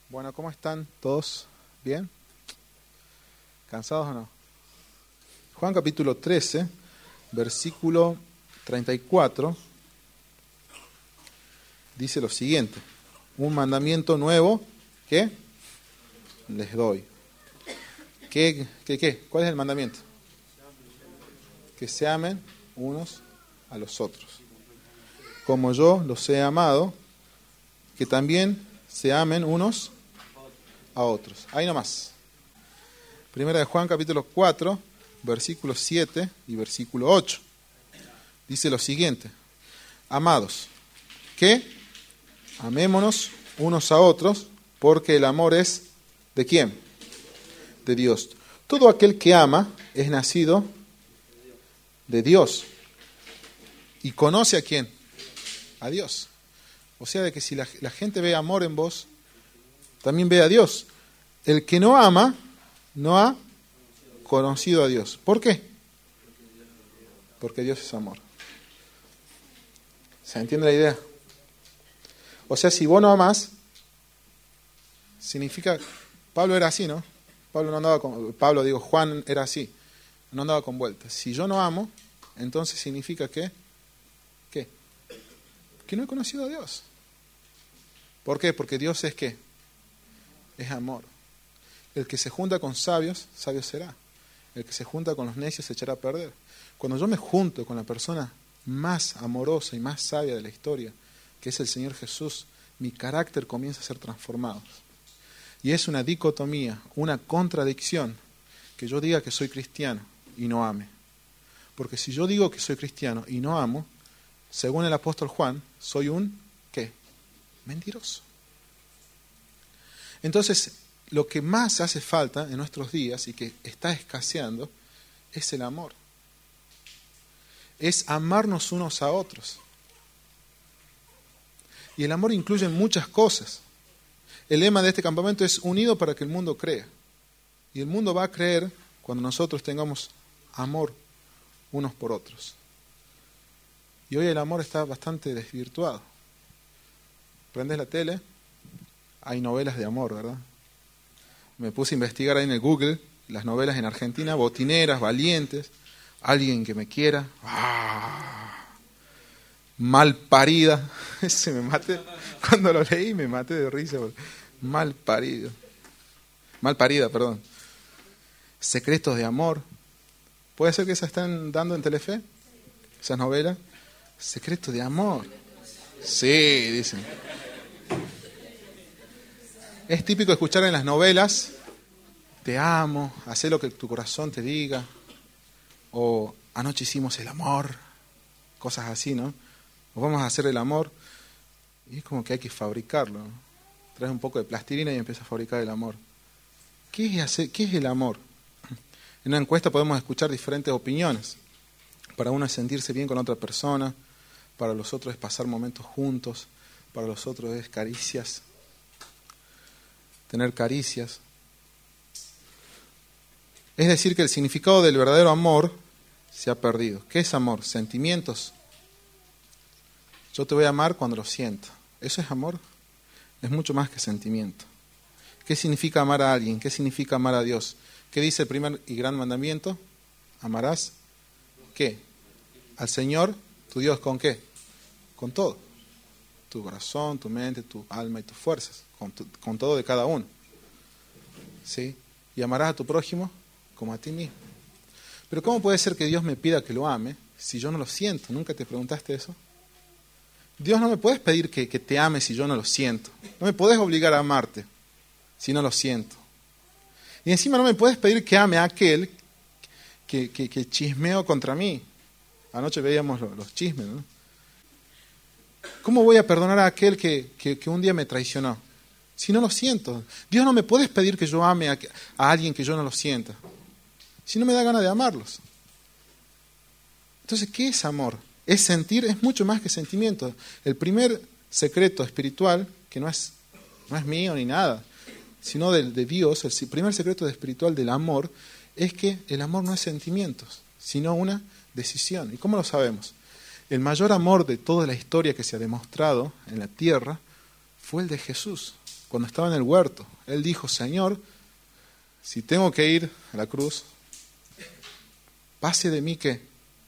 Bueno, ¿cómo están todos? ¿Bien? ¿Cansados o no? Juan capítulo 13, versículo 34, dice lo siguiente: un mandamiento nuevo que les doy. ¿Qué? ¿Cuál es el mandamiento? Que se amen unos a los otros. Como yo los he amado, que también se amen unos a otros. Ahí nomás. Primera de Juan capítulo 4, versículo 7 y versículo 8. Dice lo siguiente: amados, que amémonos unos a otros, porque el amor es ¿de quién? De Dios. Todo aquel que ama es nacido de Dios y conoce ¿a quién? A Dios. O sea, de que si la gente ve amor en vos, también ve a Dios. El que no ama, no ha conocido a Dios. ¿Por qué? Porque Dios es amor. ¿Se entiende la idea? O sea, si vos no amás, significa... Pablo era así, ¿no? Juan era así. No andaba con vueltas. Si yo no amo, entonces significa que... ¿qué? Que no he conocido a Dios. ¿Por qué? Porque Dios es ¿qué? Es amor. El que se junta con sabios, sabio será. El que se junta con los necios se echará a perder. Cuando yo me junto con la persona más amorosa y más sabia de la historia, que es el Señor Jesús, mi carácter comienza a ser transformado. Y es una dicotomía, una contradicción, que yo diga que soy cristiano y no ame. Porque si yo digo que soy cristiano y no amo, según el apóstol Juan, soy un, ¿qué? Mentiroso. Entonces, lo que más hace falta en nuestros días y que está escaseando es el amor. Es amarnos unos a otros. Y el amor incluye muchas cosas. El lema de este campamento es unido para que el mundo crea. Y el mundo va a creer cuando nosotros tengamos amor unos por otros. Y hoy el amor está bastante desvirtuado. Prendes la tele, hay novelas de amor, ¿verdad? Me puse a investigar ahí en el Google las novelas en Argentina, botineras, valientes, alguien que me quiera, mal parida, ese me maté, cuando lo leí me maté de risa, mal parida, perdón. Secretos de amor, ¿puede ser que esas están dando en Telefe? Esas novelas, secretos de amor, sí, dicen. Es típico escuchar en las novelas, te amo, haz lo que tu corazón te diga, o anoche hicimos el amor, cosas así, ¿no? O vamos a hacer el amor, y es como que hay que fabricarlo, ¿no? Traes un poco de plastilina y empiezas a fabricar el amor. ¿Qué es el amor? En una encuesta podemos escuchar diferentes opiniones. Para uno es sentirse bien con otra persona, para los otros es pasar momentos juntos, para los otros es caricias, tener caricias. Es decir, que el significado del verdadero amor se ha perdido. ¿Qué es amor? Sentimientos. Yo te voy a amar cuando lo siento. ¿Eso es amor? Es mucho más que sentimiento. ¿Qué significa amar a alguien? ¿Qué significa amar a Dios? ¿Qué dice el primer y gran mandamiento? Amarás, ¿qué? Al Señor, tu Dios, ¿con qué? Con todo. Tu corazón, tu mente, tu alma y tus fuerzas. Con todo de cada uno. ¿Sí? Y amarás a tu prójimo como a ti mismo. Pero ¿cómo puede ser que Dios me pida que lo ame si yo no lo siento? ¿Nunca te preguntaste eso? Dios, no me puedes pedir que te ame si yo no lo siento. No me puedes obligar a amarte si no lo siento. Y encima no me puedes pedir que ame a aquel que chismeó contra mí. Anoche veíamos los chismes, ¿no? ¿Cómo voy a perdonar a aquel que un día me traicionó? Si no lo siento. Dios, no me puedes pedir que yo ame a alguien que yo no lo sienta. Si no me da ganas de amarlos. Entonces, ¿qué es amor? Es sentir, es mucho más que sentimiento. El primer secreto espiritual, que no es mío ni nada, sino de Dios, el primer secreto espiritual del amor, es que el amor no es sentimientos, sino una decisión. ¿Y cómo lo sabemos? El mayor amor de toda la historia que se ha demostrado en la tierra fue el de Jesús. cuando estaba en el huerto. Él dijo, Señor, si tengo que ir a la cruz, pase de mí ¿qué?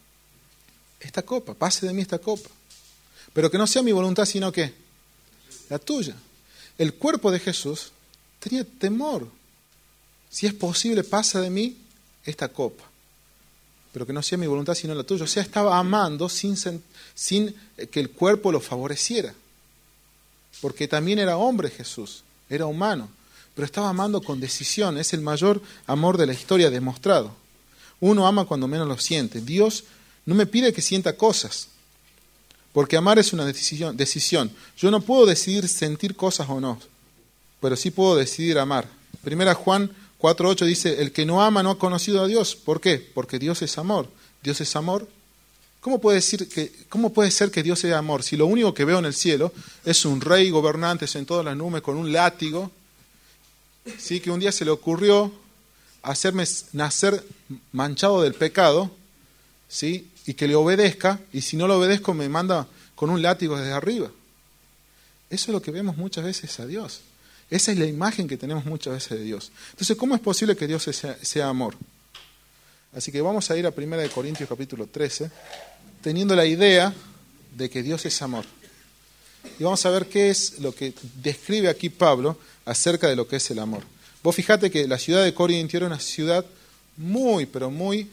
Esta copa, pase de mí esta copa. Pero que no sea mi voluntad, sino que la tuya. El cuerpo de Jesús tenía temor. Si es posible, pasa de mí esta copa. Pero que no sea mi voluntad, sino la tuya. O sea, estaba amando sin que el cuerpo lo favoreciera. Porque también era hombre Jesús, era humano. Pero estaba amando con decisión. Es el mayor amor de la historia demostrado. Uno ama cuando menos lo siente. Dios no me pide que sienta cosas. Porque amar es una decisión. Yo no puedo decidir sentir cosas o no. Pero sí puedo decidir amar. Primera Juan 4:8 dice, el que no ama no ha conocido a Dios. ¿Por qué? Porque Dios es amor. Dios es amor. ¿Cómo puede ser que Dios sea amor si lo único que veo en el cielo es un rey gobernante sentado en las nubes con un látigo? Sí, que un día se le ocurrió hacerme nacer manchado del pecado, ¿sí? Y que le obedezca, y si no lo obedezco me manda con un látigo desde arriba. Eso es lo que vemos muchas veces a Dios. Esa es la imagen que tenemos muchas veces de Dios. Entonces, ¿cómo es posible que Dios sea amor? Así que vamos a ir a 1 Corintios capítulo 13, teniendo la idea de que Dios es amor. Y vamos a ver qué es lo que describe aquí Pablo acerca de lo que es el amor. Vos fijate que la ciudad de Corinto era una ciudad muy, pero muy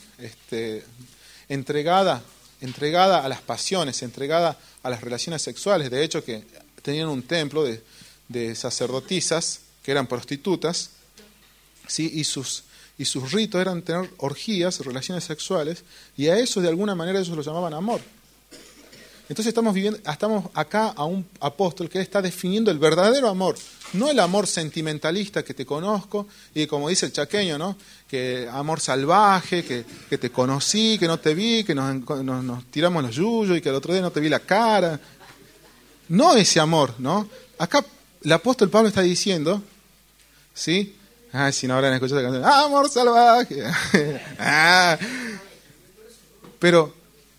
entregada a las pasiones, entregada a las relaciones sexuales. De hecho, que tenían un templo de sacerdotisas que eran prostitutas, ¿sí? y sus ritos eran tener orgías, relaciones sexuales, y a eso de alguna manera ellos lo llamaban amor. Entonces estamos acá a un apóstol que está definiendo el verdadero amor, no el amor sentimentalista que te conozco, y como dice el chaqueño, ¿no? Que amor salvaje, que te conocí, que no te vi, que nos tiramos los yuyos y que el otro día no te vi la cara. No ese amor, ¿no? Acá el apóstol Pablo está diciendo, ¿sí? Si no habrán escuchado la canción, amor salvaje. Pero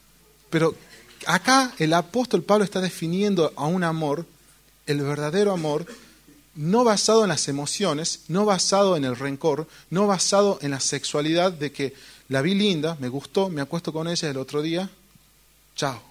acá el apóstol Pablo está definiendo a un amor, el verdadero amor, no basado en las emociones, no basado en el rencor, no basado en la sexualidad de que la vi linda, me gustó, me acuesto con ella el otro día, chao.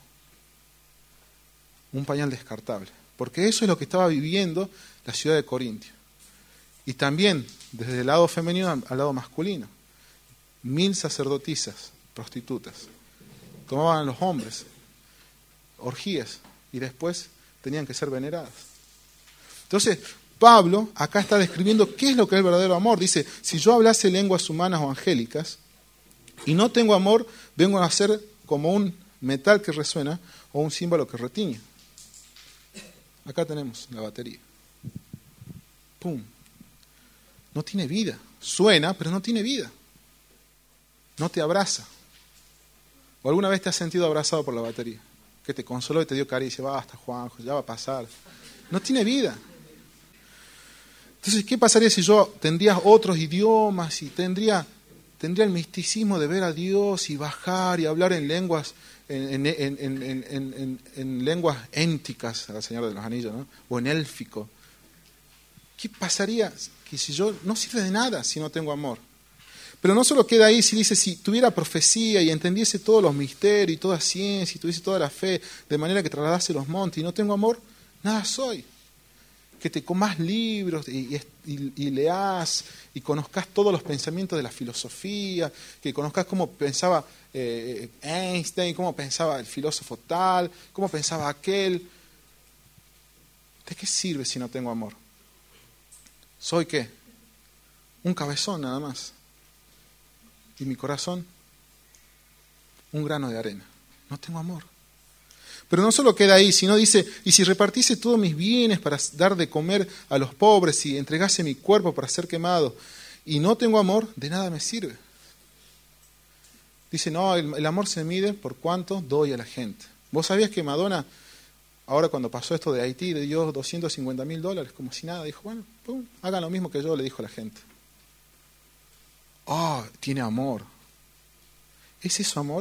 Un pañal descartable. Porque eso es lo que estaba viviendo la ciudad de Corinto. Y también desde el lado femenino al lado masculino. 1000 sacerdotisas, prostitutas. Tomaban a los hombres, orgías, y después tenían que ser veneradas. Entonces, Pablo acá está describiendo qué es lo que es el verdadero amor. Dice, si yo hablase lenguas humanas o angélicas y no tengo amor, vengo a ser como un metal que resuena o un címbalo que retiñe. Acá tenemos la batería. ¡Pum! No tiene vida. Suena, pero no tiene vida. No te abraza. ¿O alguna vez te has sentido abrazado por la batería? Que te consoló y te dio caricia. Basta, Juanjo, ya va a pasar. No tiene vida. Entonces, ¿qué pasaría si yo tendría otros idiomas y tendría el misticismo de ver a Dios y bajar y hablar en lenguas en lenguas énticas, al Señor de los Anillos, ¿no? O en élfico? ¿Qué pasaría que si yo no sirve de nada si no tengo amor? Pero no solo queda ahí, si dice, si tuviera profecía y entendiese todos los misterios y toda ciencia y tuviese toda la fe, de manera que trasladase los montes y no tengo amor, nada soy. Que te comas libros y leas y conozcas todos los pensamientos de la filosofía, que conozcas cómo pensaba Einstein, cómo pensaba el filósofo tal, cómo pensaba aquel. ¿De qué sirve si no tengo amor? ¿Soy qué? Un cabezón nada más. Y mi corazón, un grano de arena. No tengo amor. Pero no solo queda ahí, sino dice, y si repartiese todos mis bienes para dar de comer a los pobres y entregase mi cuerpo para ser quemado, y no tengo amor, de nada me sirve. Dice, no, el amor se mide por cuánto doy a la gente. ¿Vos sabías que Madonna, ahora cuando pasó esto de Haití, le dio $250,000, como si nada? Dijo, bueno, pum, hagan lo mismo que yo, le dijo a la gente. Tiene amor. ¿Es eso amor?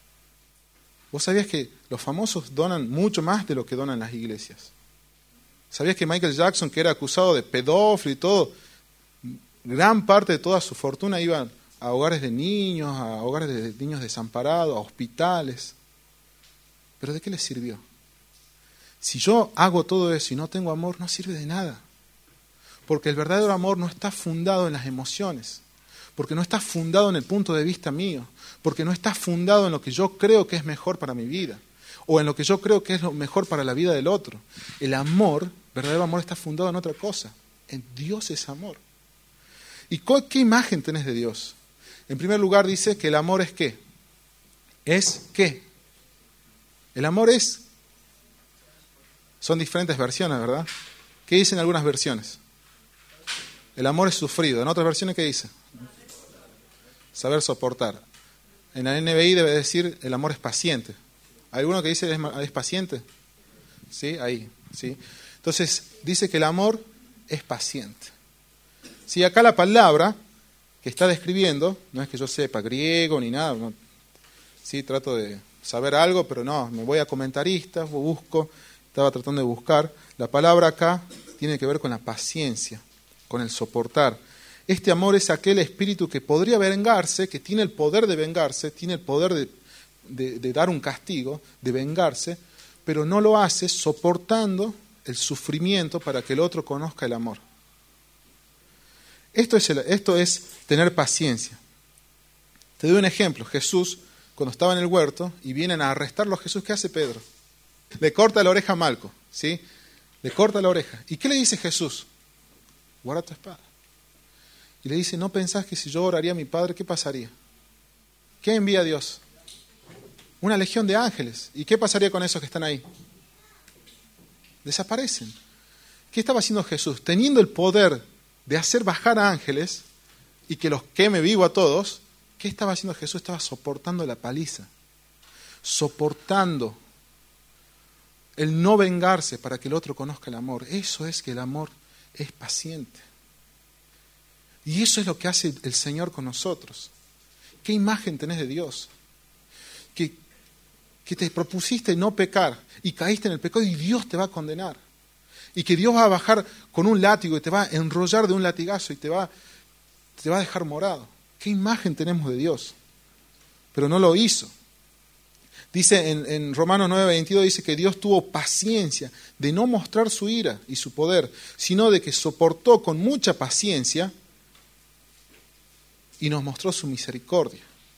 ¿Vos sabías que los famosos donan mucho más de lo que donan las iglesias? ¿Sabías que Michael Jackson, que era acusado de pedófilo y todo, gran parte de toda su fortuna iba a hogares de niños, a hogares de niños desamparados, a hospitales? ¿Pero de qué le sirvió? Si yo hago todo eso y no tengo amor, no sirve de nada. Porque el verdadero amor no está fundado en las emociones, porque no está fundado en el punto de vista mío, porque no está fundado en lo que yo creo que es mejor para mi vida, o en lo que yo creo que es lo mejor para la vida del otro. El amor, verdadero amor, está fundado en otra cosa. En Dios es amor. ¿Y qué imagen tenés de Dios? En primer lugar dice que el amor es ¿qué? ¿Es qué? El amor es... Son diferentes versiones, ¿verdad? ¿Qué dicen algunas versiones? El amor es sufrido. En otras versiones, ¿qué dice? Saber soportar. En la NBI debe decir el amor es paciente. ¿Hay alguno que dice es paciente? ¿Sí? Ahí. ¿Sí? Entonces, dice que el amor es paciente. Sí, acá la palabra que está describiendo, no es que yo sepa griego ni nada, no, sí, trato de saber algo, pero no, me voy a comentaristas, estaba tratando de buscar. La palabra acá tiene que ver con la paciencia, con el soportar. Este amor es aquel espíritu que podría vengarse, que tiene el poder de vengarse, tiene el poder de dar un castigo, de vengarse, pero no lo hace soportando el sufrimiento para que el otro conozca el amor. Esto es tener paciencia. Te doy un ejemplo. Jesús, cuando estaba en el huerto y vienen a arrestarlo a Jesús, ¿qué hace Pedro? Le corta la oreja a Malco, ¿sí? Le corta la oreja. ¿Y qué le dice Jesús? Guarda tu espada. Y le dice, ¿no pensás que si yo oraría a mi Padre, qué pasaría? ¿Qué envía Dios? Una legión de ángeles. ¿Y qué pasaría con esos que están ahí? Desaparecen. ¿Qué estaba haciendo Jesús? Teniendo el poder de hacer bajar a ángeles y que los queme vivo a todos, ¿qué estaba haciendo Jesús? Estaba soportando la paliza. Soportando el no vengarse para que el otro conozca el amor. Eso es que el amor es paciente. Y eso es lo que hace el Señor con nosotros. ¿Qué imagen tenés de Dios? Que te propusiste no pecar y caíste en el pecado y Dios te va a condenar. Y que Dios va a bajar con un látigo y te va a enrollar de un latigazo y te va a dejar morado. ¿Qué imagen tenemos de Dios? Pero no lo hizo. Dice en Romanos 9:22, dice que Dios tuvo paciencia de no mostrar su ira y su poder, sino de que soportó con mucha paciencia y nos mostró su misericordia.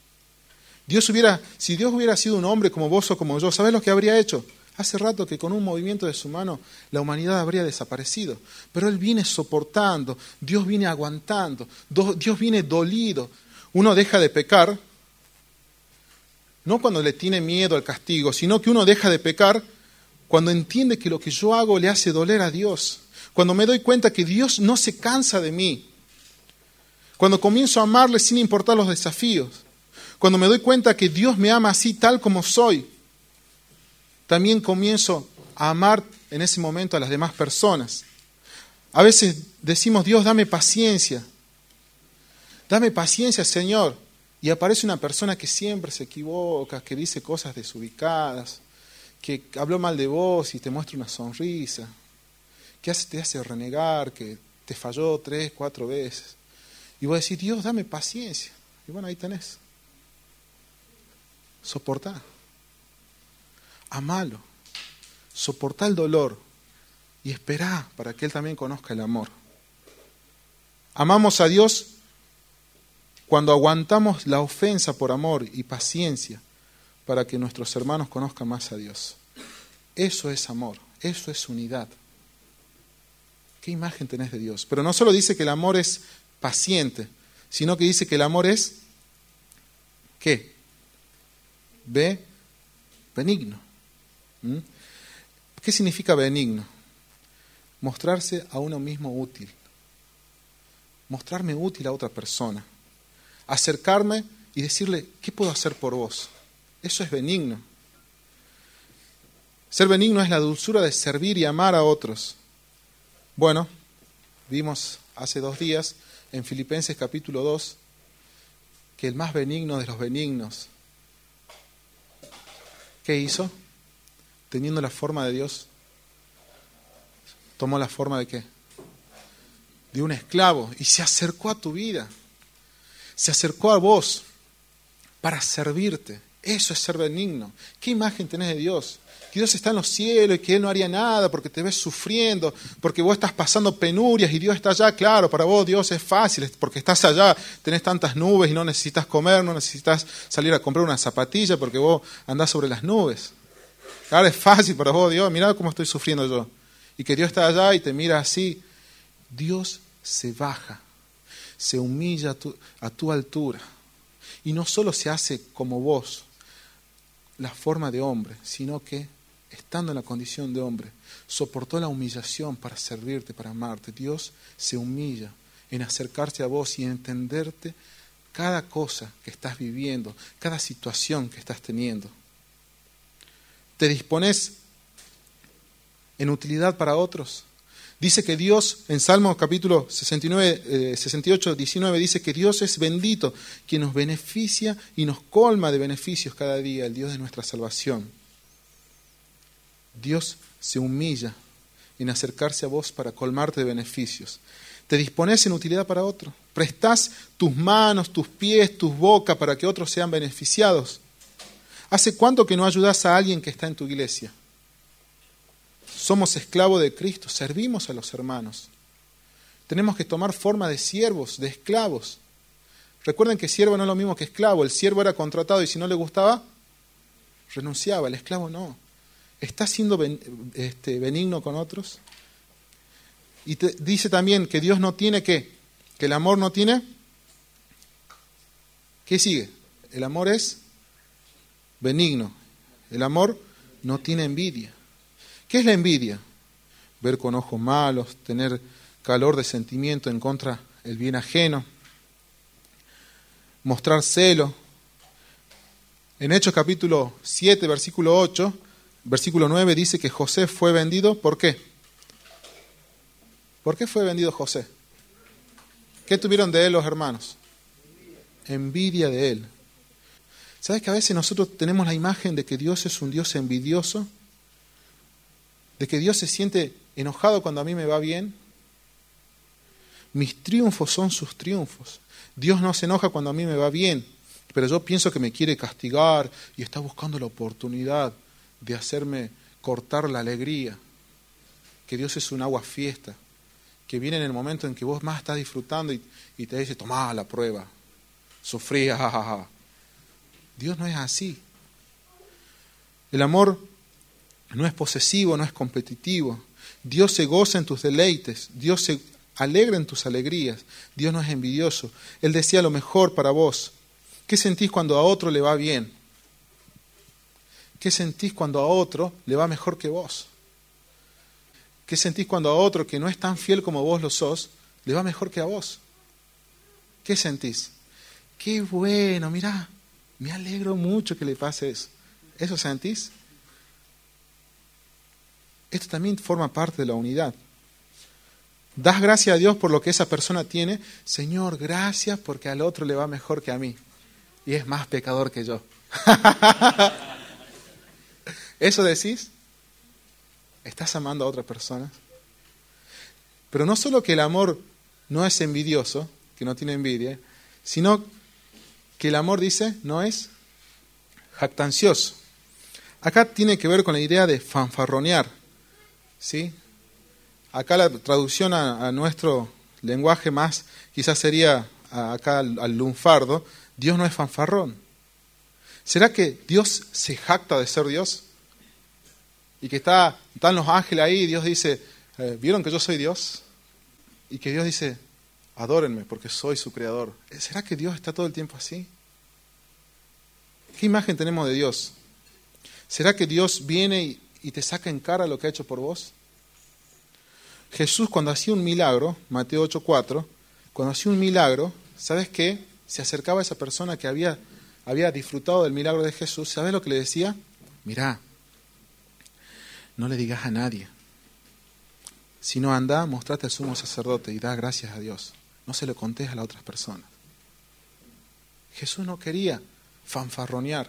Si Dios hubiera sido un hombre como vos o como yo, ¿sabés lo que habría hecho? Hace rato que con un movimiento de su mano la humanidad habría desaparecido. Pero Él viene soportando, Dios viene aguantando, Dios viene dolido. Uno deja de pecar, no cuando le tiene miedo al castigo, sino que uno deja de pecar cuando entiende que lo que yo hago le hace doler a Dios. Cuando me doy cuenta que Dios no se cansa de mí. Cuando comienzo a amarle sin importar los desafíos. Cuando me doy cuenta que Dios me ama así tal como soy. También comienzo a amar en ese momento a las demás personas. A veces decimos, Dios, dame paciencia. Dame paciencia, Señor. Y aparece una persona que siempre se equivoca, que dice cosas desubicadas, que habló mal de vos y te muestra una sonrisa, que te hace renegar, que te falló 3, 4 veces. Y vos decís, Dios, dame paciencia. Y bueno, ahí tenés. Soportá. Amalo, soportá el dolor y esperá para que Él también conozca el amor. Amamos a Dios cuando aguantamos la ofensa por amor y paciencia para que nuestros hermanos conozcan más a Dios. Eso es amor, eso es unidad. ¿Qué imagen tenés de Dios? Pero no solo dice que el amor es paciente, sino que dice que el amor es, ¿qué? Benigno. ¿Qué significa benigno? Mostrarse a uno mismo útil. Mostrarme útil a otra persona. Acercarme y decirle, ¿qué puedo hacer por vos? Eso es benigno. Ser benigno es la dulzura de servir y amar a otros. Bueno, vimos hace 2 días en Filipenses capítulo 2 que el más benigno de los benignos, ¿qué hizo? Teniendo la forma de Dios, tomó la forma ¿de qué? De un esclavo, y se acercó a tu vida, se acercó a vos para servirte. Eso es ser benigno. ¿Qué imagen tenés de Dios? Que Dios está en los cielos y que Él no haría nada porque te ves sufriendo, porque vos estás pasando penurias y Dios está allá. Claro, para vos Dios es fácil porque estás allá, tenés tantas nubes y no necesitas comer, no necesitas salir a comprar una zapatilla porque vos andás sobre las nubes. Claro, es fácil para vos, Dios, mirá cómo estoy sufriendo yo. Y que Dios está allá y te mira así. Dios se baja, se humilla a tu altura. Y no solo se hace como vos, la forma de hombre, sino que, estando en la condición de hombre, soportó la humillación para servirte, para amarte. Dios se humilla en acercarse a vos y entenderte cada cosa que estás viviendo, cada situación que estás teniendo. ¿Te dispones en utilidad para otros? Dice que Dios, en Salmos capítulo 68, 19, dice que Dios es bendito, quien nos beneficia y nos colma de beneficios cada día, el Dios de nuestra salvación. Dios se humilla en acercarse a vos para colmarte de beneficios. ¿Te dispones en utilidad para otro? ¿Prestás tus manos, tus pies, tus bocas para que otros sean beneficiados? ¿Hace cuánto que no ayudas a alguien que está en tu iglesia? Somos esclavos de Cristo, servimos a los hermanos. Tenemos que tomar forma de siervos, de esclavos. Recuerden que siervo no es lo mismo que esclavo. El siervo era contratado y si no le gustaba, renunciaba. El esclavo no. ¿Estás siendo benigno con otros? Y dice también que Dios no tiene ¿qué? Que el amor no tiene. ¿Qué sigue? El amor es benigno. El amor no tiene envidia. ¿Qué es la envidia? Ver con ojos malos, tener calor de sentimiento en contra del bien ajeno, mostrar celo. En Hechos capítulo 7, versículo 8, versículo 9 dice que José fue vendido. ¿Por qué? ¿Por qué fue vendido José? ¿Qué tuvieron de él los hermanos? Envidia de él. ¿Sabes que a veces nosotros tenemos la imagen de que Dios es un Dios envidioso? De que Dios se siente enojado cuando a mí me va bien. Mis triunfos son sus triunfos. Dios no se enoja cuando a mí me va bien, pero yo pienso que me quiere castigar y está buscando la oportunidad de hacerme cortar la alegría. Que Dios es un agua fiesta, que viene en el momento en que vos más estás disfrutando y te dice, tomá la prueba, sufrí, jajaja. Dios no es así. El amor no es posesivo, no es competitivo. Dios se goza en tus deleites, Dios se alegra en tus alegrías. Dios no es envidioso. Él desea lo mejor para vos. ¿Qué sentís cuando a otro le va bien? ¿Qué sentís cuando a otro le va mejor que vos? ¿Qué sentís cuando a otro que no es tan fiel como vos lo sos, le va mejor que a vos? ¿Qué sentís? Qué bueno, mirá, me alegro mucho que le pase eso. ¿Eso sentís? Esto también forma parte de la unidad. Das gracias a Dios por lo que esa persona tiene. Señor, gracias porque al otro le va mejor que a mí. Y es más pecador que yo. ¿Eso decís? ¿Estás amando a otra persona? Pero no solo que el amor no es envidioso, que no tiene envidia, sino que el amor, dice, no es jactancioso. Acá tiene que ver con la idea de fanfarronear. ¿Sí? Acá la traducción a nuestro lenguaje más quizás sería acá al lunfardo. Dios no es fanfarrón. ¿Será que Dios se jacta de ser Dios? Y que están los ángeles ahí y Dios dice, ¿vieron que yo soy Dios? Y que Dios dice, adórenme porque soy su creador. ¿Será que Dios está todo el tiempo así? ¿Qué imagen tenemos de Dios? ¿Será que Dios viene y te saca en cara lo que ha hecho por vos? Jesús cuando hacía un milagro, Mateo 8:4, cuando hacía un milagro, ¿sabes qué? Se acercaba a esa persona que había disfrutado del milagro de Jesús. ¿Sabes lo que le decía? Mirá, no le digas a nadie, sino anda, mostrate al sumo sacerdote y da gracias a Dios. No se lo contés a las otras personas. Jesús no quería fanfarronear.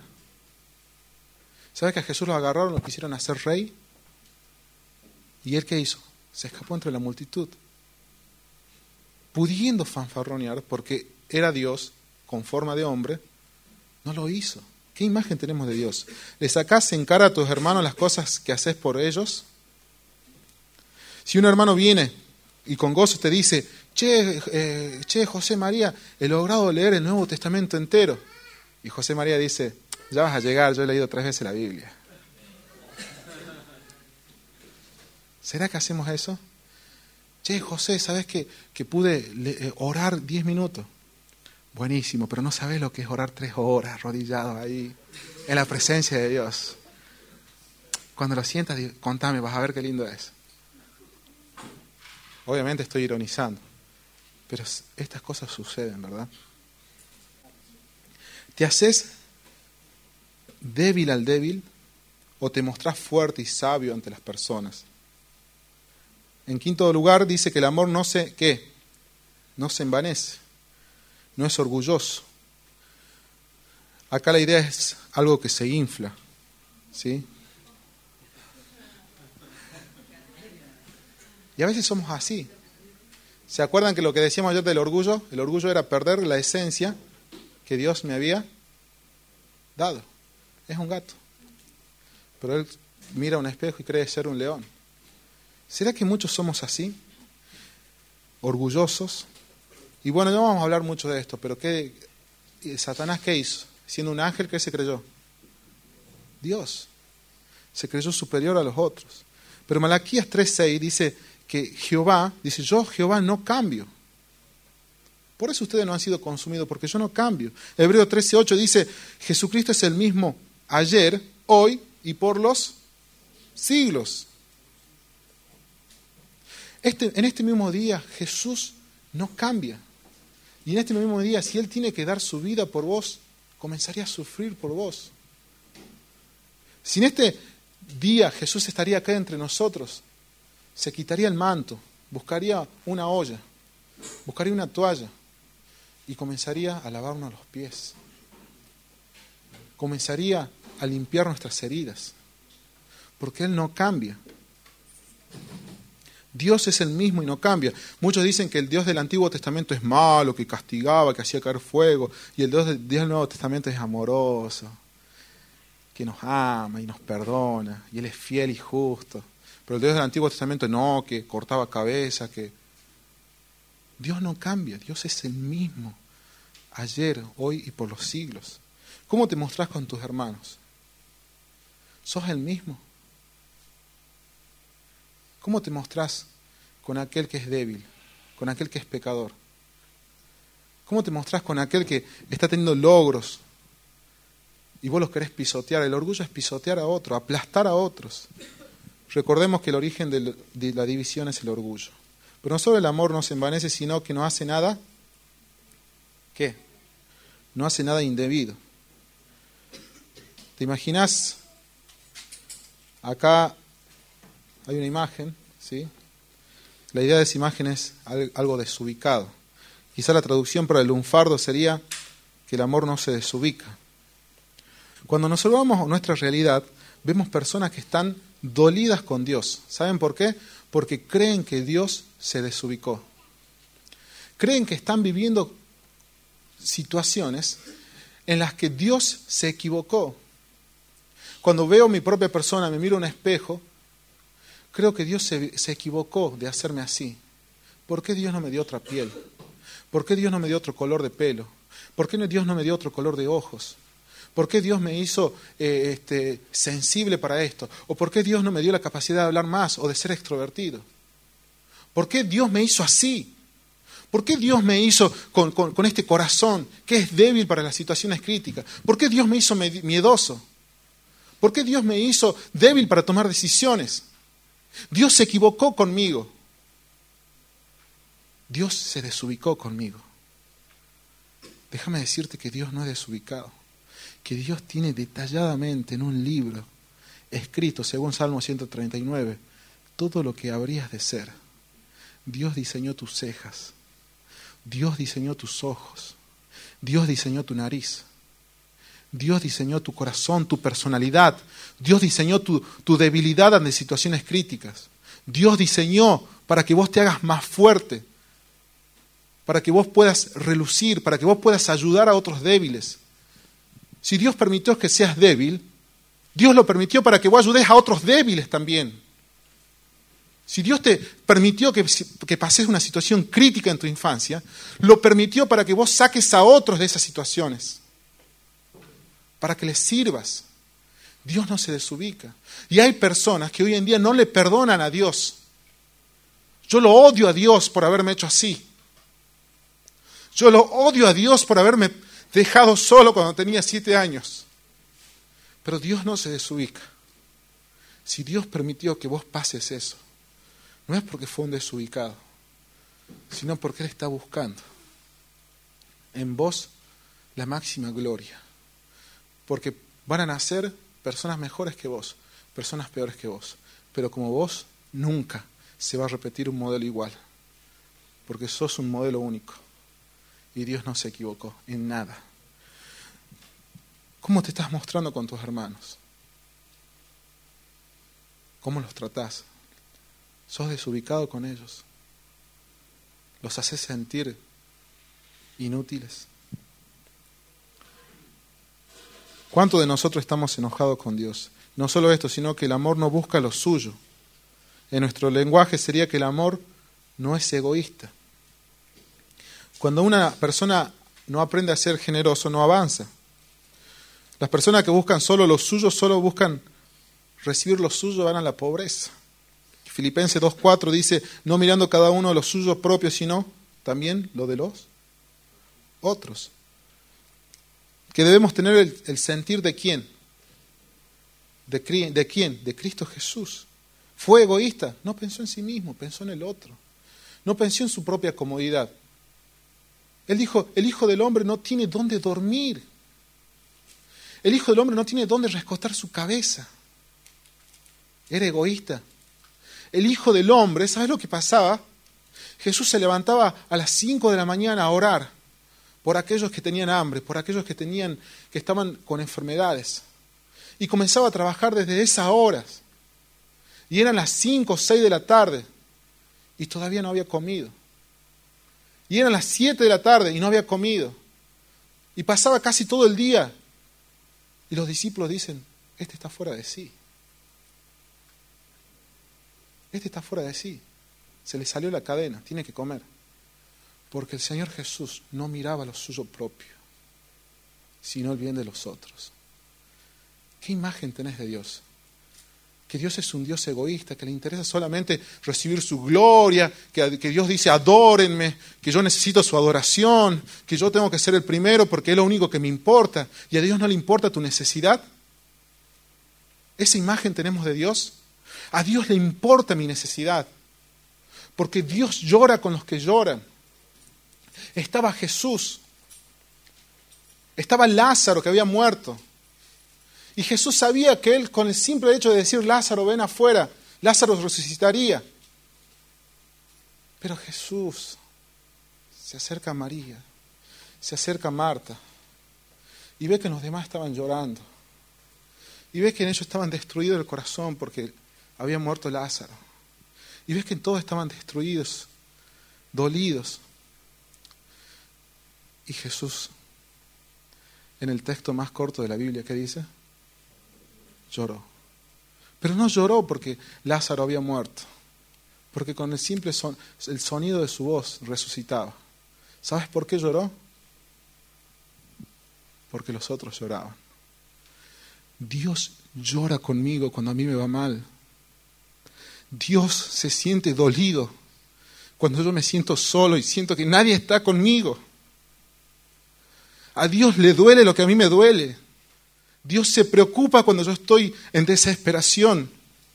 ¿Sabes que a Jesús lo agarraron, lo quisieron hacer rey? ¿Y él qué hizo? Se escapó entre la multitud, pudiendo fanfarronear, porque era Dios con forma de hombre, no lo hizo. ¿Qué imagen tenemos de Dios? ¿Le sacás en cara a tus hermanos las cosas que haces por ellos? Si un hermano viene y con gozo te dice, che, José María, he logrado leer el Nuevo Testamento entero. Y José María dice, ya vas a llegar, yo he leído 3 veces la Biblia. ¿Será que hacemos eso? Che, José, ¿sabes que pude orar 10 minutos? Buenísimo, pero no sabes lo que es orar 3 horas arrodillado ahí, en la presencia de Dios. Cuando lo sientas, contame, vas a ver qué lindo es. Obviamente estoy ironizando, pero estas cosas suceden, ¿verdad? ¿Te haces débil al débil o te mostrás fuerte y sabio ante las personas? En quinto lugar dice que el amor no se envanece, no es orgulloso. Acá la idea es algo que se infla, ¿sí? Y a veces somos así. ¿Se acuerdan que lo que decíamos ayer del orgullo? El orgullo era perder la esencia que Dios me había dado. Es un gato. Pero él mira un espejo y cree ser un león. ¿Será que muchos somos así? Orgullosos. Y bueno, no vamos a hablar mucho de esto, pero ¿Satanás qué hizo? Siendo un ángel, ¿qué se creyó? Dios. Se creyó superior a los otros. Pero Malaquías 3:6 dice que yo Jehová no cambio. Por eso ustedes no han sido consumidos, porque yo no cambio. Hebreo 13:8 dice, Jesucristo es el mismo ayer, hoy y por los siglos. En este mismo día Jesús no cambia. Y en este mismo día, si Él tiene que dar su vida por vos, comenzaría a sufrir por vos. Si en este día Jesús estaría acá entre nosotros, se quitaría el manto, buscaría una olla, buscaría una toalla y comenzaría a lavarnos los pies. Comenzaría a limpiar nuestras heridas, porque Él no cambia. Dios es el mismo y no cambia. Muchos dicen que el Dios del Antiguo Testamento es malo, que castigaba, que hacía caer fuego, y el Dios del Nuevo Testamento es amoroso, que nos ama y nos perdona, y Él es fiel y justo. Pero el Dios del Antiguo Testamento no, que cortaba cabeza, que... Dios no cambia, Dios es el mismo, ayer, hoy y por los siglos. ¿Cómo te mostrás con tus hermanos? ¿Sos el mismo? ¿Cómo te mostrás con aquel que es débil, con aquel que es pecador? ¿Cómo te mostrás con aquel que está teniendo logros y vos los querés pisotear? El orgullo es pisotear a otro, aplastar a otros. Recordemos que el origen de la división es el orgullo. Pero no solo el amor no se envanece, sino que no hace nada, ¿qué? No hace nada indebido. ¿Te imaginas? Acá hay una imagen, ¿sí? La idea de esa imagen es algo desubicado. Quizá la traducción para el lunfardo sería que el amor no se desubica. Cuando nos observamos a nuestra realidad, vemos personas que están dolidas con Dios. ¿Saben por qué? Porque creen que Dios se desubicó. Creen que están viviendo situaciones en las que Dios se equivocó. Cuando veo mi propia persona, me miro a un espejo, creo que Dios se equivocó de hacerme así. ¿Por qué Dios no me dio otra piel? ¿Por qué Dios no me dio otro color de pelo? ¿Por qué Dios no me dio otro color de ojos? ¿Por qué Dios me hizo sensible para esto? ¿O por qué Dios no me dio la capacidad de hablar más o de ser extrovertido? ¿Por qué Dios me hizo así? ¿Por qué Dios me hizo con este corazón que es débil para las situaciones críticas? ¿Por qué Dios me hizo miedoso? ¿Por qué Dios me hizo débil para tomar decisiones? Dios se equivocó conmigo. Dios se desubicó conmigo. Déjame decirte que Dios no es desubicado. Que Dios tiene detalladamente en un libro, escrito según Salmo 139, todo lo que habrías de ser. Dios diseñó tus cejas. Dios diseñó tus ojos. Dios diseñó tu nariz. Dios diseñó tu corazón, tu personalidad. Dios diseñó tu debilidad ante situaciones críticas. Dios diseñó para que vos te hagas más fuerte, para que vos puedas relucir, para que vos puedas ayudar a otros débiles. Si Dios permitió que seas débil, Dios lo permitió para que vos ayudes a otros débiles también. Si Dios te permitió que pases una situación crítica en tu infancia, lo permitió para que vos saques a otros de esas situaciones, para que les sirvas. Dios no se desubica. Y hay personas que hoy en día no le perdonan a Dios. Yo lo odio a Dios por haberme hecho así. Yo lo odio a Dios por haberme dejado solo cuando tenía 7 años. Pero Dios no se desubica. Si Dios permitió que vos pases eso, no es porque fue un desubicado, sino porque Él está buscando en vos la máxima gloria. Porque van a nacer personas mejores que vos, personas peores que vos. Pero como vos, nunca se va a repetir un modelo igual. Porque sos un modelo único. Y Dios no se equivocó en nada. ¿Cómo te estás mostrando con tus hermanos? ¿Cómo los tratás? ¿Sos desubicado con ellos? ¿Los haces sentir inútiles? ¿Cuánto de nosotros estamos enojados con Dios? No solo esto, sino que el amor no busca lo suyo. En nuestro lenguaje sería que el amor no es egoísta. Cuando una persona no aprende a ser generoso, no avanza. Las personas que buscan solo lo suyo, solo buscan recibir lo suyo, van a la pobreza. Filipenses 2:4 dice, no mirando cada uno lo suyo propio, sino también lo de los otros. Que debemos tener el sentir de quién. ¿De quién? De Cristo Jesús. Fue egoísta, no pensó en sí mismo, pensó en el otro. No pensó en su propia comodidad. Él dijo, el Hijo del Hombre no tiene dónde dormir. El Hijo del Hombre no tiene dónde recostar su cabeza. Era egoísta. El Hijo del Hombre, ¿sabes lo que pasaba? Jesús se levantaba a las 5 de la mañana a orar por aquellos que tenían hambre, por aquellos que estaban con enfermedades. Y comenzaba a trabajar desde esas horas. Y eran las 5 o 6 de la tarde y todavía no había comido. Y eran las 7 de la tarde y no había comido. Y pasaba casi todo el día. Y los discípulos dicen, este está fuera de sí. Este está fuera de sí. Se le salió la cadena, tiene que comer. Porque el Señor Jesús no miraba lo suyo propio, sino el bien de los otros. ¿Qué imagen tenés de Dios? Que Dios es un Dios egoísta, que le interesa solamente recibir su gloria, que Dios dice, adórenme, que yo necesito su adoración, que yo tengo que ser el primero porque es lo único que me importa, y a Dios no le importa tu necesidad. ¿Esa imagen tenemos de Dios? A Dios le importa mi necesidad, porque Dios llora con los que lloran. Estaba Jesús, estaba Lázaro que había muerto. Y Jesús sabía que él, con el simple hecho de decir, Lázaro, ven afuera, Lázaro resucitaría. Pero Jesús se acerca a María, se acerca a Marta, y ve que los demás estaban llorando. Y ve que en ellos estaban destruidos el corazón porque había muerto Lázaro. Y ves que todos estaban destruidos, dolidos. Y Jesús, en el texto más corto de la Biblia, ¿qué dice? Lloró. Pero no lloró porque Lázaro había muerto, porque con el simple el sonido de su voz resucitaba. ¿Sabes por qué lloró? Porque los otros lloraban. Dios llora conmigo cuando a mí me va mal. Dios se siente dolido cuando yo me siento solo y siento que nadie está conmigo. A Dios le duele lo que a mí me duele. Dios se preocupa cuando yo estoy en desesperación.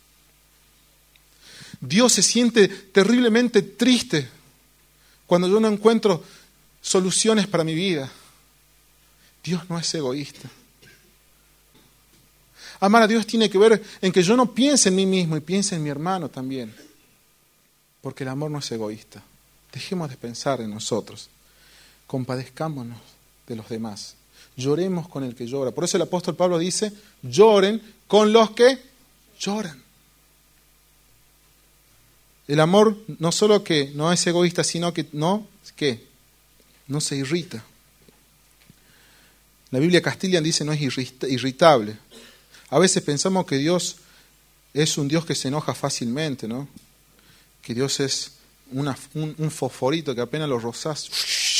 Dios se siente terriblemente triste cuando yo no encuentro soluciones para mi vida. Dios no es egoísta. Amar a Dios tiene que ver en que yo no piense en mí mismo y piense en mi hermano también. Porque el amor no es egoísta. Dejemos de pensar en nosotros. Compadezcámonos de los demás. Lloremos con el que llora. Por eso el apóstol Pablo dice, lloren con los que lloran. El amor no solo que no es egoísta, sino que no se irrita. La Biblia Castilian dice no es irritable. A veces pensamos que Dios es un Dios que se enoja fácilmente, ¿no? Que Dios es un fosforito que apenas lo rozás.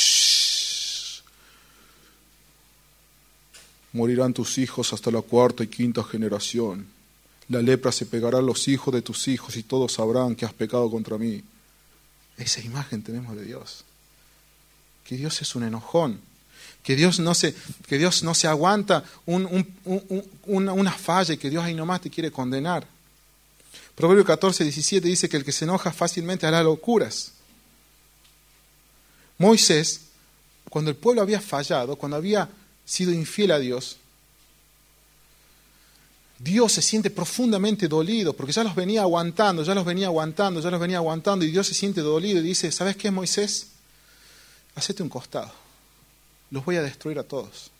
Morirán tus hijos hasta la 4ª y 5ª generación. La lepra se pegará a los hijos de tus hijos y todos sabrán que has pecado contra mí. Esa imagen tenemos de Dios. Que Dios es un enojón. Que Dios no se aguanta una falla y que Dios ahí nomás te quiere condenar. Proverbio 14:17 dice que el que se enoja fácilmente hará locuras. Moisés, cuando el pueblo había fallado, cuando había sido infiel a Dios, Dios se siente profundamente dolido, porque ya los venía aguantando, y Dios se siente dolido y dice, ¿sabes qué, Moisés? Hacete un costado. Los voy a destruir a todos.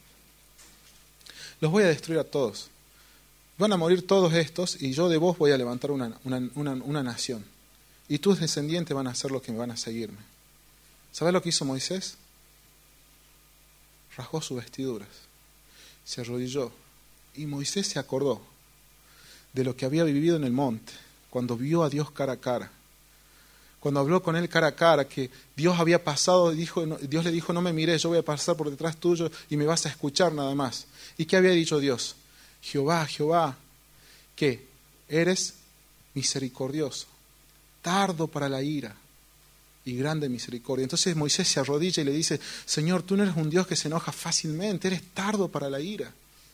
Van a morir todos estos y yo de vos voy a levantar una nación. Y tus descendientes van a ser los que van a seguirme. ¿Sabes lo que hizo Moisés? Rasgó sus vestiduras, se arrodilló. Y Moisés se acordó de lo que había vivido en el monte, cuando vio a Dios cara a cara. Cuando habló con él cara a cara, que Dios había pasado, Dios le dijo, no me mires, yo voy a pasar por detrás tuyo y me vas a escuchar nada más. ¿Y qué había dicho Dios? Jehová, ¿qué? Eres misericordioso, tardo para la ira y grande misericordia. Entonces Moisés se arrodilla y le dice, Señor, tú no eres un Dios que se enoja fácilmente, eres tardo para la ira.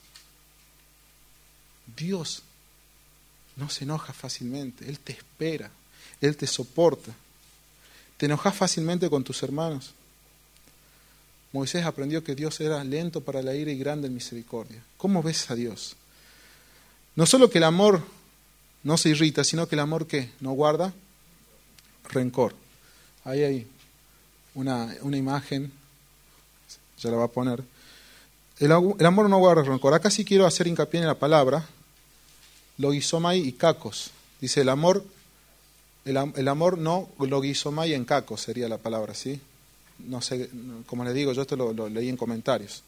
Dios no se enoja fácilmente, Él te espera, Él te soporta. ¿Te enojas fácilmente con tus hermanos? Moisés aprendió que Dios era lento para la ira y grande en misericordia. ¿Cómo ves a Dios? No solo que el amor no se irrita, sino que el amor ¿qué? No guarda rencor. Ahí hay una imagen, ya la va a poner. El amor no guarda rencor. Acá sí quiero hacer hincapié en la palabra logizomai y kakos. Dice el amor no logizomai en kakos sería la palabra, ¿sí? No sé, como les digo, yo esto lo leí en comentarios.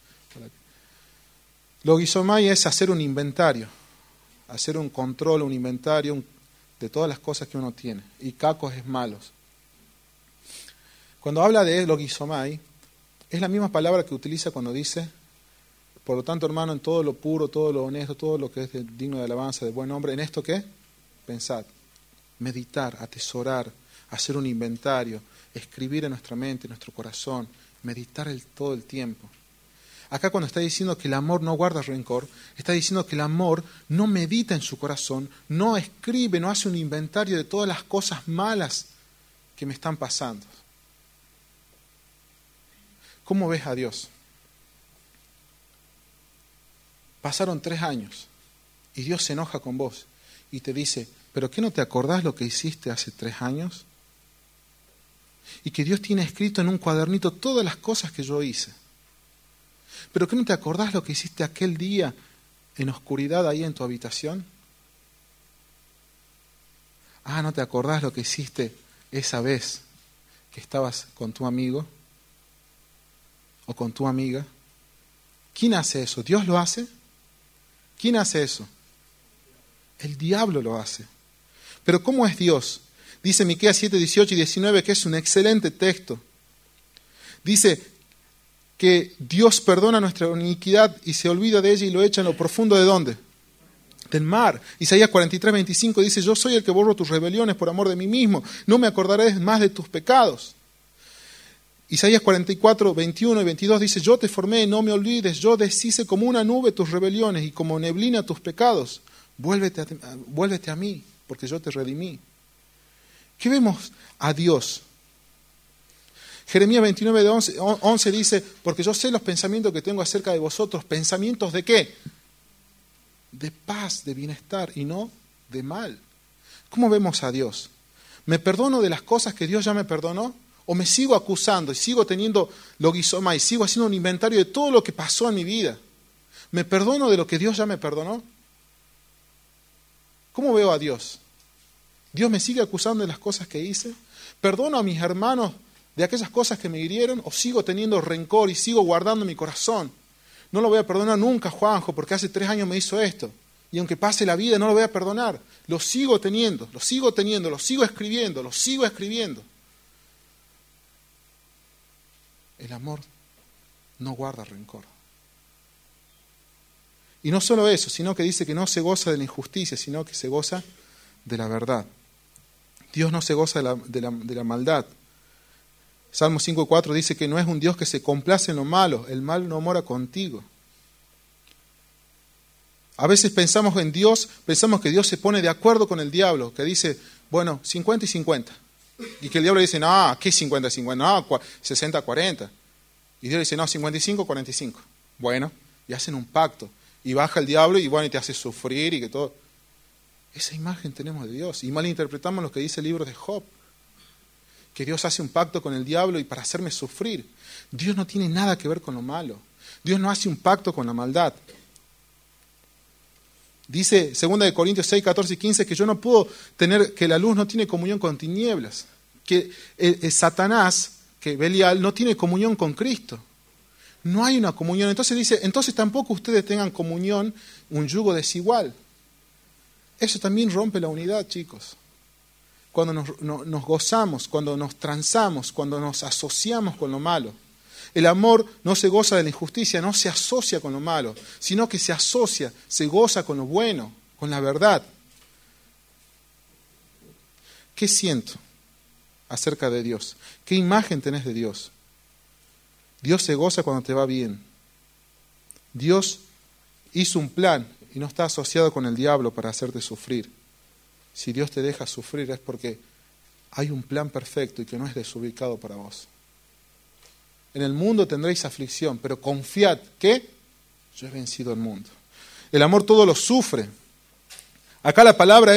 Logizomai es hacer un inventario, hacer un control, un inventario de todas las cosas que uno tiene. Y kakos es malos. Cuando habla de logizomai, es la misma palabra que utiliza cuando dice, por lo tanto, hermano, en todo lo puro, todo lo honesto, todo lo que es digno de alabanza, de buen hombre, ¿en esto qué? Pensad, meditar, atesorar, hacer un inventario, escribir en nuestra mente, en nuestro corazón, meditar todo el tiempo. Acá cuando está diciendo que el amor no guarda rencor, está diciendo que el amor no medita en su corazón, no escribe, no hace un inventario de todas las cosas malas que me están pasando. ¿Cómo ves a Dios? Pasaron 3 años y Dios se enoja con vos y te dice, ¿pero qué no te acordás lo que hiciste hace 3 años? Y que Dios tiene escrito en un cuadernito todas las cosas que yo hice. ¿Pero qué no te acordás lo que hiciste aquel día en oscuridad ahí en tu habitación? Ah, ¿no te acordás lo que hiciste esa vez que estabas con tu amigo o con tu amiga? ¿Quién hace eso? ¿Dios lo hace? ¿Quién hace eso? El diablo lo hace. Pero ¿cómo es Dios? Dice Miqueas 7, 18 y 19, que es un excelente texto. Dice que Dios perdona nuestra iniquidad y se olvida de ella y lo echa en lo profundo ¿de dónde? Del mar. Isaías 43, 25 dice, yo soy el que borro tus rebeliones por amor de mí mismo, no me acordaré más de tus pecados. Isaías 44, 21 y 22 dice, yo te formé, no me olvides, yo deshice como una nube tus rebeliones y como neblina tus pecados. Vuélvete a mí, porque yo te redimí. ¿Qué vemos a Dios? Jeremías 29, 11 dice, porque yo sé los pensamientos que tengo acerca de vosotros, pensamientos de ¿qué? De paz, de bienestar y no de mal. ¿Cómo vemos a Dios? ¿Me perdono de las cosas que Dios ya me perdonó? ¿O me sigo acusando y sigo teniendo logizomai y sigo haciendo un inventario de todo lo que pasó en mi vida? ¿Me perdono de lo que Dios ya me perdonó? ¿Cómo veo a Dios? Dios me sigue acusando de las cosas que hice. ¿Perdono a mis hermanos de aquellas cosas que me hirieron o sigo teniendo rencor y sigo guardando mi corazón? No lo voy a perdonar nunca, Juanjo, porque hace 3 años me hizo esto. Y aunque pase la vida, no lo voy a perdonar. Lo sigo teniendo, lo sigo escribiendo, lo sigo escribiendo. El amor no guarda rencor. Y no solo eso, sino que dice que no se goza de la injusticia, sino que se goza de la verdad. Dios no se goza de la maldad. Salmo 5:4 dice que no es un Dios que se complace en lo malo, el mal no mora contigo. A veces pensamos en Dios, pensamos que Dios se pone de acuerdo con el diablo, que dice, bueno, 50 y 50. Y que el diablo dice, no, ¿qué 50 y 50? No, 60 40. Y Dios dice, no, 55 45. Bueno, y hacen un pacto. Y baja el diablo y bueno, y te hace sufrir y que todo. Esa imagen tenemos de Dios. Y malinterpretamos lo que dice el libro de Job. Que Dios hace un pacto con el diablo y para hacerme sufrir. Dios no tiene nada que ver con lo malo. Dios no hace un pacto con la maldad. Dice 2 Corintios 6, 14 y 15 que yo no puedo tener, que la luz no tiene comunión con tinieblas. Que Satanás, que Belial, no tiene comunión con Cristo. No hay una comunión. Entonces dice, entonces tampoco ustedes tengan comunión, un yugo desigual. Eso también rompe la unidad, chicos. Cuando nos gozamos, cuando nos transamos, cuando nos asociamos con lo malo. El amor no se goza de la injusticia, no se asocia con lo malo, sino que se asocia, se goza con lo bueno, con la verdad. ¿Qué siento acerca de Dios? ¿Qué imagen tenés de Dios? Dios se goza cuando te va bien. Dios hizo un plan y no está asociado con el diablo para hacerte sufrir. Si Dios te deja sufrir es porque hay un plan perfecto y que no es desubicado para vos. En el mundo tendréis aflicción, pero confiad que yo he vencido el mundo. El amor todo lo sufre. Acá la palabra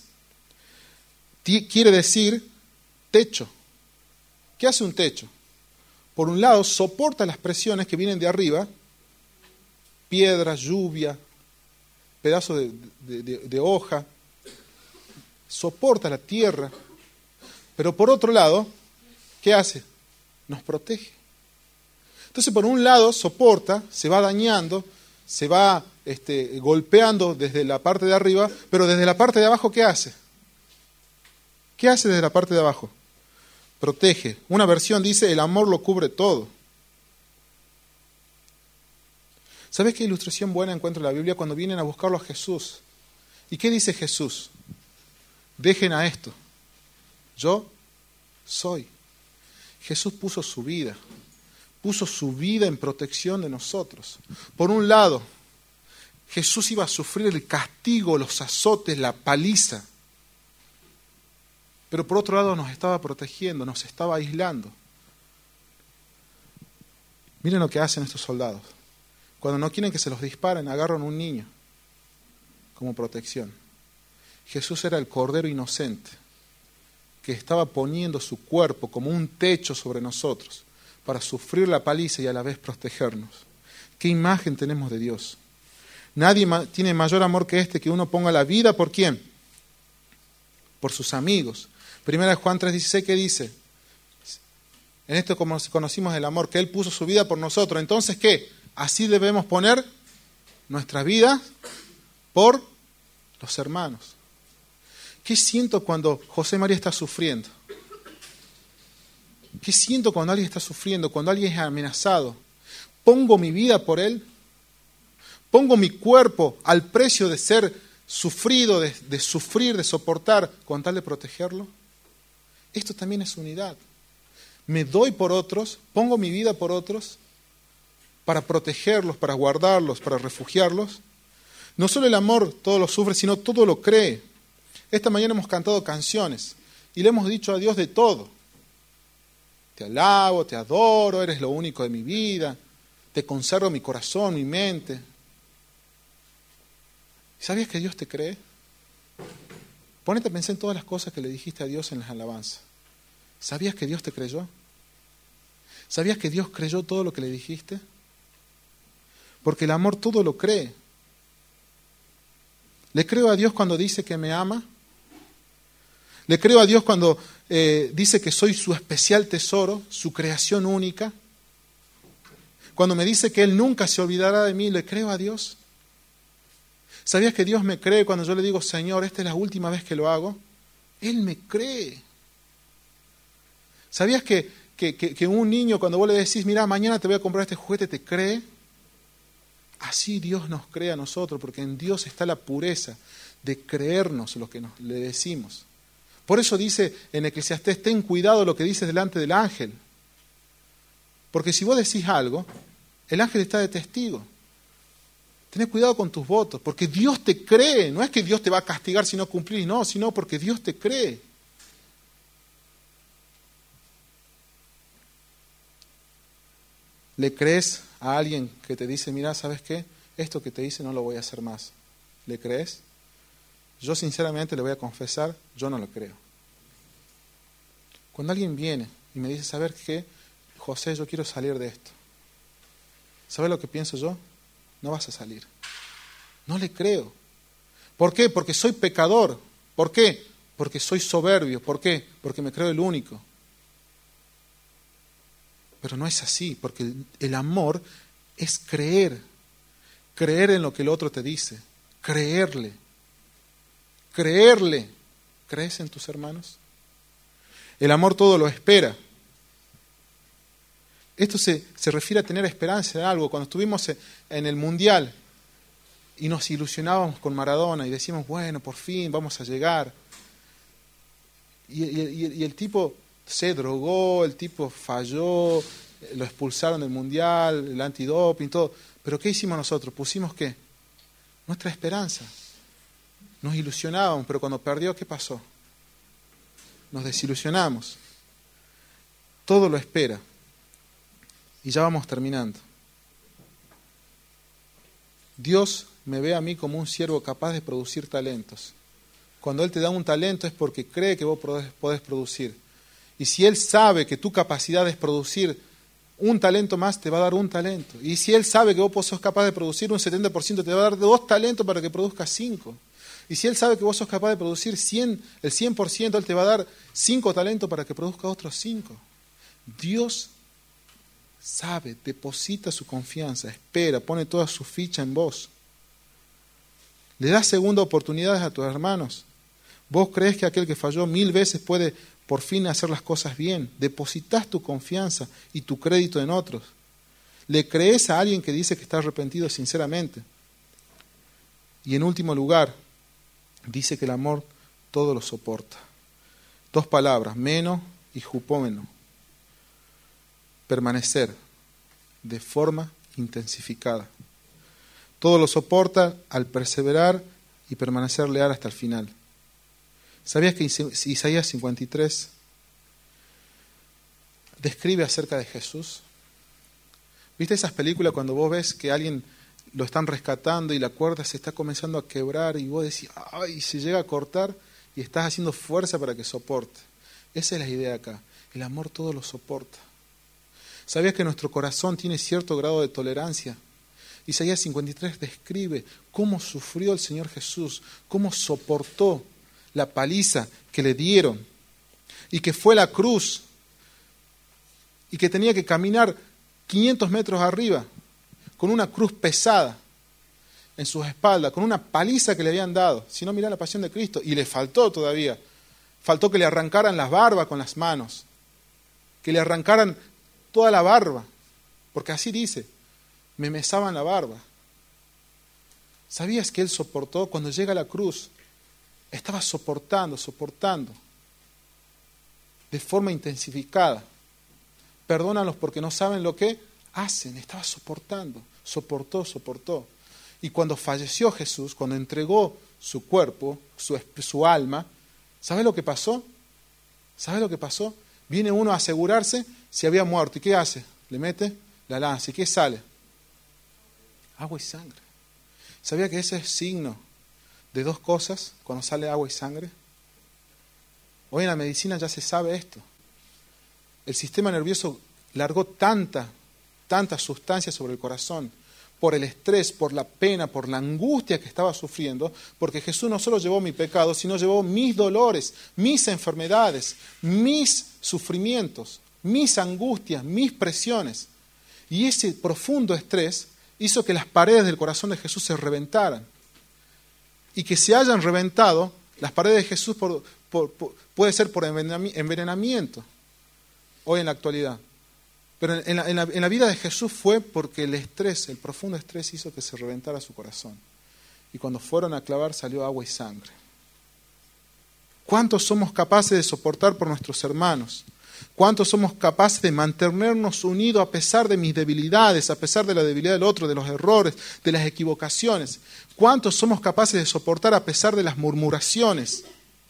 quiere decir techo. ¿Qué hace un techo? Por un lado, soporta las presiones que vienen de arriba, piedras, lluvia, pedazos de hoja, soporta la tierra, pero por otro lado, ¿qué hace? Nos protege. Entonces, por un lado, soporta, se va dañando, se va golpeando desde la parte de arriba, pero desde la parte de abajo, ¿qué hace? ¿Qué hace desde la parte de abajo? Protege. Una versión dice, el amor lo cubre todo. ¿Sabes qué ilustración buena encuentro en la Biblia? Cuando vienen a buscarlo a Jesús. ¿Y qué dice Jesús? Dejen a esto. Yo soy. Jesús puso su vida en protección de nosotros. Por un lado, Jesús iba a sufrir el castigo, los azotes, la paliza. Pero por otro lado nos estaba protegiendo, nos estaba aislando. Miren lo que hacen estos soldados. Cuando no quieren que se los disparen, agarran a un niño como protección. Jesús era el Cordero inocente que estaba poniendo su cuerpo como un techo sobre nosotros para sufrir la paliza y a la vez protegernos. ¿Qué imagen tenemos de Dios? Nadie tiene mayor amor que que uno ponga la vida ¿por quién? Por sus amigos. Primera Juan 3:16, ¿qué dice? En esto como conocimos el amor, que Él puso su vida por nosotros. Entonces, ¿qué? Así debemos poner nuestra vida por los hermanos. ¿Qué siento cuando José María está sufriendo? ¿Qué siento cuando alguien está sufriendo, cuando alguien es amenazado? ¿Pongo mi vida por él? ¿Pongo mi cuerpo al precio de ser sufrido, de sufrir, de soportar, con tal de protegerlo? Esto también es unidad. Me doy por otros, pongo mi vida por otros, para protegerlos, para guardarlos, para refugiarlos. No solo el amor todo lo sufre, sino todo lo cree. Esta mañana hemos cantado canciones y le hemos dicho a Dios de todo. Te alabo, te adoro, eres lo único de mi vida, te conservo mi corazón, mi mente. ¿Sabías que Dios te cree? Ponete a pensar en todas las cosas que le dijiste a Dios en las alabanzas. ¿Sabías que Dios te creyó? ¿Sabías que Dios creyó todo lo que le dijiste? Porque el amor todo lo cree. ¿Le creo a Dios cuando dice que me ama? Le creo a Dios cuando dice que soy su especial tesoro, su creación única. Cuando me dice que Él nunca se olvidará de mí, ¿le creo a Dios? ¿Sabías que Dios me cree cuando yo le digo, Señor, esta es la última vez que lo hago? Él me cree. ¿Sabías que un niño, cuando vos le decís, mira, mañana te voy a comprar este juguete, te cree? Así Dios nos cree a nosotros, porque en Dios está la pureza de creernos lo que le decimos. Por eso dice en Eclesiastés, ten cuidado lo que dices delante del ángel. Porque si vos decís algo, el ángel está de testigo. Tenés cuidado con tus votos, porque Dios te cree. No es que Dios te va a castigar si no cumplís, no, sino porque Dios te cree. ¿Le crees a alguien que te dice, mira, ¿sabes qué? Esto que te dice no lo voy a hacer más? ¿Le crees? Yo sinceramente le voy a confesar, yo no lo creo. Cuando alguien viene y me dice, ¿sabes qué? José, yo quiero salir de esto. ¿Sabes lo que pienso yo? No vas a salir. No le creo. ¿Por qué? Porque soy pecador. ¿Por qué? Porque soy soberbio. ¿Por qué? Porque me creo el único. Pero no es así, porque el amor es creer. Creer en lo que el otro te dice. Creerle. Creerle. ¿Crees en tus hermanos? El amor todo lo espera. Esto se refiere a tener esperanza en algo. Cuando estuvimos en el Mundial y nos ilusionábamos con Maradona y decíamos, bueno, por fin vamos a llegar. Y el tipo se drogó, el tipo falló, lo expulsaron del Mundial, el antidoping, todo. Pero ¿qué hicimos nosotros? Pusimos ¿qué? Nuestra esperanza. Nos ilusionábamos, pero cuando perdió, ¿qué pasó? Nos desilusionamos. Todo lo espera. Y ya vamos terminando. Dios me ve a mí como un siervo capaz de producir talentos. Cuando Él te da un talento es porque cree que vos podés producir. Y si Él sabe que tu capacidad es producir un talento más, te va a dar un talento. Y si Él sabe que vos sos capaz de producir un 70%, te va a dar 2 talentos para que produzcas 5. Y si Él sabe que vos sos capaz de producir el 100%, Él te va a dar 5 talentos para que produzcas otros 5. Dios sabe, deposita su confianza, espera, pone toda su ficha en vos. Le das segunda oportunidades a tus hermanos. Vos crees que aquel que falló 1000 veces puede por fin hacer las cosas bien. Depositas tu confianza y tu crédito en otros. Le crees a alguien que dice que está arrepentido sinceramente. Y en último lugar, dice que el amor todo lo soporta. 2 palabras, meno y jupómeno. Permanecer de forma intensificada. Todo lo soporta al perseverar y permanecer leal hasta el final. ¿Sabías que Isaías 53 describe acerca de Jesús? ¿Viste esas películas cuando vos ves que alguien lo están rescatando y la cuerda se está comenzando a quebrar y vos decís, ¡ay! Se llega a cortar y estás haciendo fuerza para que soporte. Esa es la idea acá. El amor todo lo soporta. ¿Sabías que nuestro corazón tiene cierto grado de tolerancia? Isaías 53 describe cómo sufrió el Señor Jesús, cómo soportó la paliza que le dieron y que fue la cruz y que tenía que caminar 500 metros arriba con una cruz pesada en sus espaldas, con una paliza que le habían dado. Si no, mirá la pasión de Cristo. Y le faltó todavía. Faltó que le arrancaran las barbas con las manos, que le arrancaran toda la barba, porque así dice, me mesaban la barba. ¿Sabías que Él soportó cuando llega a la cruz? Estaba soportando de forma intensificada. Perdónalos porque no saben lo que hacen. Estaba soportando, soportó. Y cuando falleció Jesús, cuando entregó su cuerpo, su alma, ¿sabes lo que pasó? ¿Sabes lo que pasó? Viene uno a asegurarse si había muerto. ¿Y qué hace? Le mete la lanza. ¿Y qué sale? Agua y sangre. ¿Sabía que ese es signo de 2 cosas cuando sale agua y sangre? Hoy en la medicina ya se sabe esto. El sistema nervioso largó tanta sustancia sobre el corazón por el estrés, por la pena, por la angustia que estaba sufriendo, porque Jesús no solo llevó mi pecado, sino llevó mis dolores, mis enfermedades, mis sufrimientos, mis angustias, mis presiones. Y ese profundo estrés hizo que las paredes del corazón de Jesús se reventaran. Y que se hayan reventado, las paredes de Jesús puede ser por envenenamiento, hoy en la actualidad. Pero en la vida de Jesús fue porque el estrés, el profundo estrés hizo que se reventara su corazón. Y cuando fueron a clavar salió agua y sangre. ¿Cuántos somos capaces de soportar por nuestros hermanos? ¿Cuántos somos capaces de mantenernos unidos a pesar de mis debilidades, a pesar de la debilidad del otro, de los errores, de las equivocaciones? ¿Cuántos somos capaces de soportar a pesar de las murmuraciones?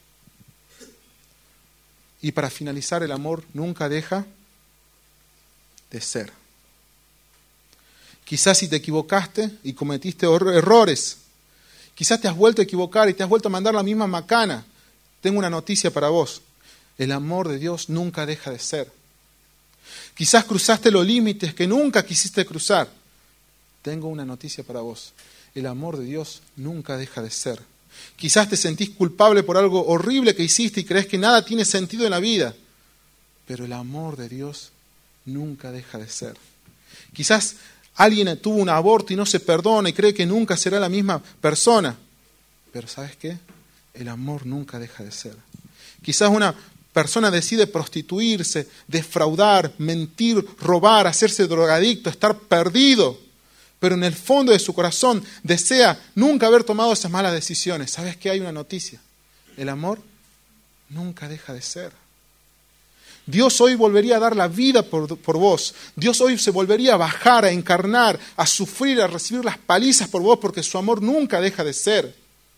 Y para finalizar, el amor nunca deja de ser. Quizás si te equivocaste y cometiste errores, quizás te has vuelto a equivocar y te has vuelto a mandar la misma macana. Tengo una noticia para vos. El amor de Dios nunca deja de ser. Quizás cruzaste los límites que nunca quisiste cruzar. Tengo una noticia para vos. El amor de Dios nunca deja de ser. Quizás te sentís culpable por algo horrible que hiciste y crees que nada tiene sentido en la vida. Pero el amor de Dios nunca deja de ser. Quizás alguien tuvo un aborto y no se perdona y cree que nunca será la misma persona. Pero ¿sabes qué? El amor nunca deja de ser. Quizás una persona decide prostituirse, defraudar, mentir, robar, hacerse drogadicto, estar perdido. Pero en el fondo de su corazón desea nunca haber tomado esas malas decisiones. ¿Sabes qué? Hay una noticia. El amor nunca deja de ser. Dios hoy volvería a dar la vida por vos. Dios hoy se volvería a bajar, a encarnar, a sufrir, a recibir las palizas por vos, porque su amor nunca deja de ser.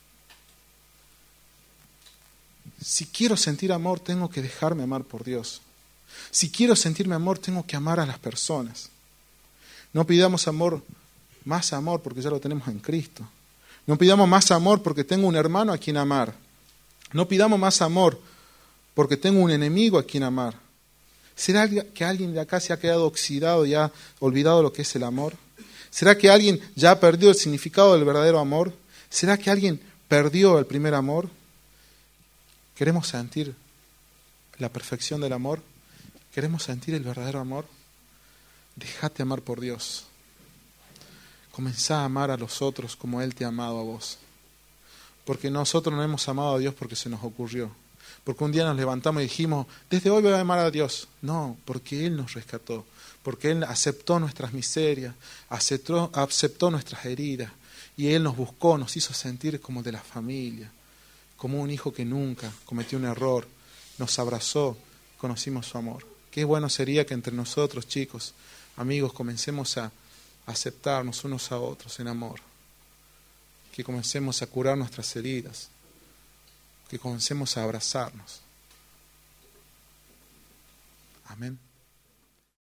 Si quiero sentir amor, tengo que dejarme amar por Dios. Si quiero sentirme amor, tengo que amar a las personas. No pidamos más amor, porque ya lo tenemos en Cristo. No pidamos más amor porque tengo un hermano a quien amar. No pidamos más amor porque tengo un enemigo a quien amar. ¿Será que alguien de acá se ha quedado oxidado y ha olvidado lo que es el amor? ¿Será que alguien ya ha perdido el significado del verdadero amor? ¿Será que alguien perdió el primer amor? ¿Queremos sentir la perfección del amor? ¿Queremos sentir el verdadero amor? Déjate amar por Dios. Comenzá a amar a los otros como Él te ha amado a vos. Porque nosotros no hemos amado a Dios porque se nos ocurrió. Porque un día nos levantamos y dijimos, desde hoy voy a amar a Dios. No, porque Él nos rescató. Porque Él aceptó nuestras miserias, aceptó nuestras heridas. Y Él nos buscó, nos hizo sentir como de la familia. Como un hijo que nunca cometió un error. Nos abrazó, conocimos su amor. Qué bueno sería que entre nosotros, chicos, amigos, comencemos a aceptarnos unos a otros en amor. Que comencemos a curar nuestras heridas. Que comencemos a abrazarnos. Amén.